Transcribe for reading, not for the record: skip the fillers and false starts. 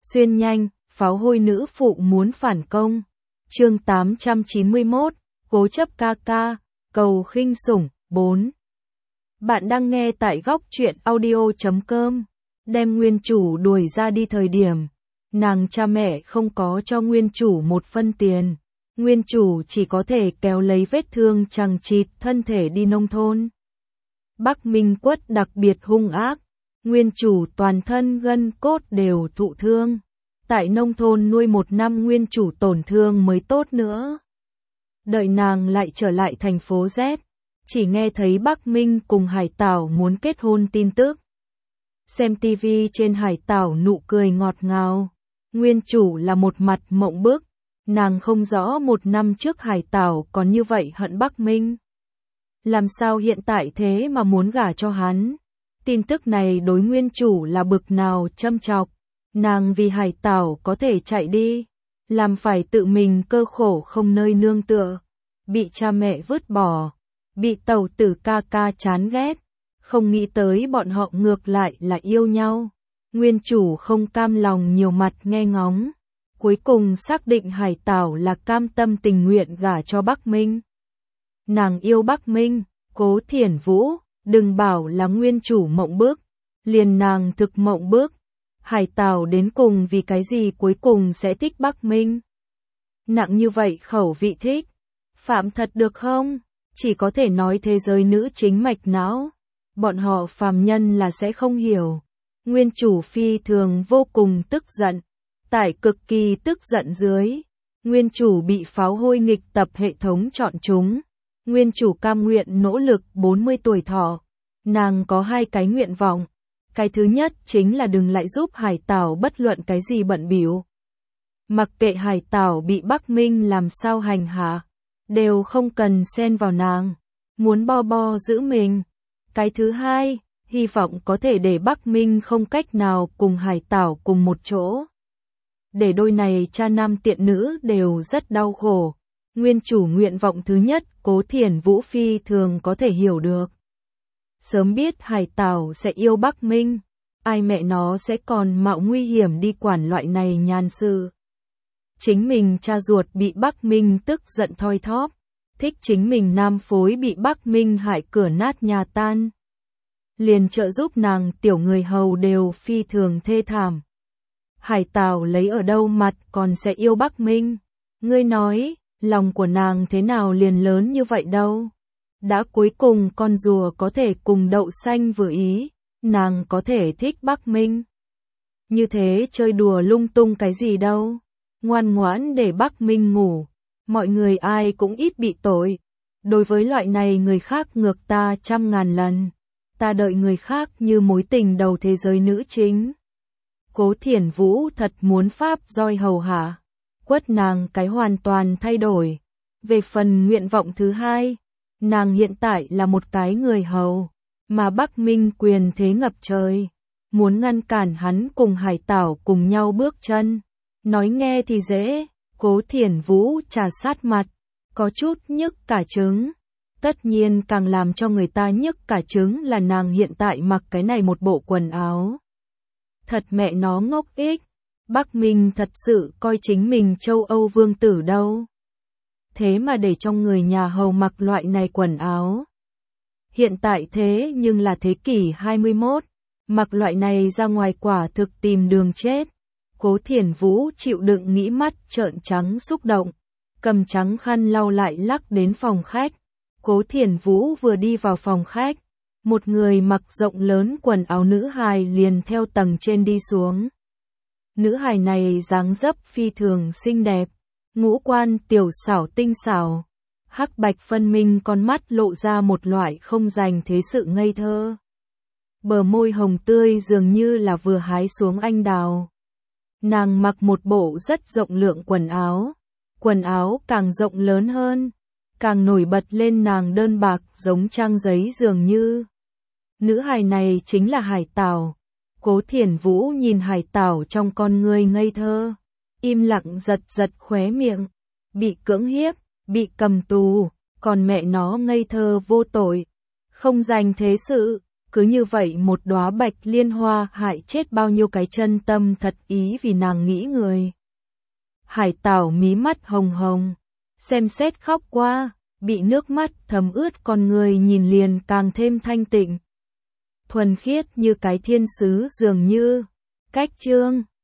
Xuyên nhanh, pháo hôi nữ phụ muốn phản công. Chương 891, cố chấp ca ca, cầu khinh sủng, 4. Bạn đang nghe tại góc truyện audio.com. Đem nguyên chủ đuổi ra đi thời điểm, nàng cha mẹ không có cho nguyên chủ một phân tiền. Nguyên chủ chỉ có thể kéo lấy vết thương chằng chịt thân thể đi nông thôn. Bắc Minh Quất đặc biệt hung ác, nguyên chủ toàn thân gân cốt đều thụ thương. Tại nông thôn nuôi 1 năm nguyên chủ tổn thương mới tốt nữa. Đợi nàng lại trở lại thành phố Z, chỉ nghe thấy Bắc Minh cùng Hải Tảo muốn kết hôn tin tức. Xem TV trên Hải Tảo nụ cười ngọt ngào, nguyên chủ là một mặt mộng bức, nàng không rõ 1 năm trước Hải Tảo còn như vậy hận Bắc Minh. Làm sao hiện tại thế mà muốn gả cho hắn? Tin tức này đối nguyên chủ là bực nào châm chọc. Nàng vì Hải Tảo có thể chạy đi, làm phải tự mình cơ khổ không nơi nương tựa, bị cha mẹ vứt bỏ, bị tẩu tử ca ca chán ghét, không nghĩ tới bọn họ ngược lại là yêu nhau. Nguyên chủ không cam lòng nhiều mặt nghe ngóng, cuối cùng xác định Hải Tảo là cam tâm tình nguyện gả cho Bắc Minh. Nàng yêu Bắc Minh, Cố Thiển Vũ, đừng bảo là nguyên chủ mộng bức, liền nàng thực mộng bức. Hải Tảo đến cùng vì cái gì cuối cùng sẽ thích Bắc Minh? Nặng như vậy khẩu vị thích, phạm thật được không? Chỉ có thể nói thế giới nữ chính mạch não, bọn họ phàm nhân là sẽ không hiểu. Nguyên chủ phi thường vô cùng tức giận, tại cực kỳ tức giận dưới, nguyên chủ bị pháo hôi nghịch tập hệ thống chọn chúng. Nguyên chủ cam nguyện nỗ lực 40 tuổi thọ, nàng có 2 cái nguyện vọng. Cái thứ nhất chính là đừng lại giúp Hải Tảo bất luận cái gì bận bịu. Mặc kệ Hải Tảo bị Bắc Minh làm sao hành hạ, đều không cần xen vào nàng, muốn bo bo giữ mình. Cái thứ hai, hy vọng có thể để Bắc Minh không cách nào cùng Hải Tảo cùng một chỗ. Để đôi này cha nam tiện nữ đều rất đau khổ. Nguyên chủ nguyện vọng thứ nhất, Cố Thiển Vũ phi thường có thể hiểu được. Sớm biết Hải Tảo sẽ yêu Bắc Minh, ai mẹ nó sẽ còn mạo nguy hiểm đi quản loại này nhàn sự. Chính mình cha ruột bị Bắc Minh tức giận thoi thóp, thích chính mình nam phối bị Bắc Minh hại cửa nát nhà tan. Liền trợ giúp nàng tiểu người hầu đều phi thường thê thảm. Hải Tảo lấy ở đâu mặt còn sẽ yêu Bắc Minh? Ngươi nói, lòng của nàng thế nào liền lớn như vậy đâu? Đã cuối cùng con rùa có thể cùng đậu xanh vừa ý, nàng có thể thích Bắc Minh. Như thế chơi đùa lung tung cái gì đâu, ngoan ngoãn để Bắc Minh ngủ, mọi người ai cũng ít bị tội. Đối với loại này người khác ngược ta 100.000 lần, ta đợi người khác như mối tình đầu thế giới nữ chính. Cố Thiển Vũ thật muốn pháp roi hầu hạ, quất nàng cái hoàn toàn thay đổi. Về phần nguyện vọng thứ hai, nàng hiện tại là một cái người hầu, mà Bắc Minh quyền thế ngập trời, muốn ngăn cản hắn cùng Hải Tảo cùng nhau bước chân. Nói nghe thì dễ, Cố Thiển Vũ trà sát mặt, có chút nhức cả trứng. Tất nhiên càng làm cho người ta nhức cả trứng là nàng hiện tại mặc cái này một bộ quần áo. Thật mẹ nó ngốc ích, Bắc Minh thật sự coi chính mình châu Âu vương tử đâu. Thế mà để trong người nhà hầu mặc loại này quần áo. Hiện tại thế nhưng là thế kỷ 21, mặc loại này ra ngoài quả thực tìm đường chết. Cố Thiển Vũ chịu đựng nghĩ mắt trợn trắng xúc động, cầm trắng khăn lau lại lắc đến phòng khách. Cố Thiển Vũ vừa đi vào phòng khách, một người mặc rộng lớn quần áo nữ hài liền theo tầng trên đi xuống. Nữ hài này dáng dấp phi thường xinh đẹp, ngũ quan tiểu xảo tinh xảo, hắc bạch phân minh, con mắt lộ ra một loại không dành thế sự ngây thơ. Bờ môi hồng tươi dường như là vừa hái xuống anh đào. Nàng mặc một bộ rất rộng lượng quần áo càng rộng lớn hơn, càng nổi bật lên nàng đơn bạc giống trang giấy dường như. Nữ hài này chính là Hải Tảo. Cố Thiển Vũ nhìn Hải Tảo trong con ngươi ngây thơ, im lặng giật giật khóe miệng, bị cưỡng hiếp, bị cầm tù, còn mẹ nó ngây thơ vô tội, không dành thế sự, cứ như vậy một đóa bạch liên hoa hại chết bao nhiêu cái chân tâm thật ý vì nàng nghĩ người. Hải Tảo mí mắt hồng hồng, xem xét khóc qua, bị nước mắt thấm ướt con người nhìn liền càng thêm thanh tịnh. Thuần khiết như cái thiên sứ dường như. Cách chương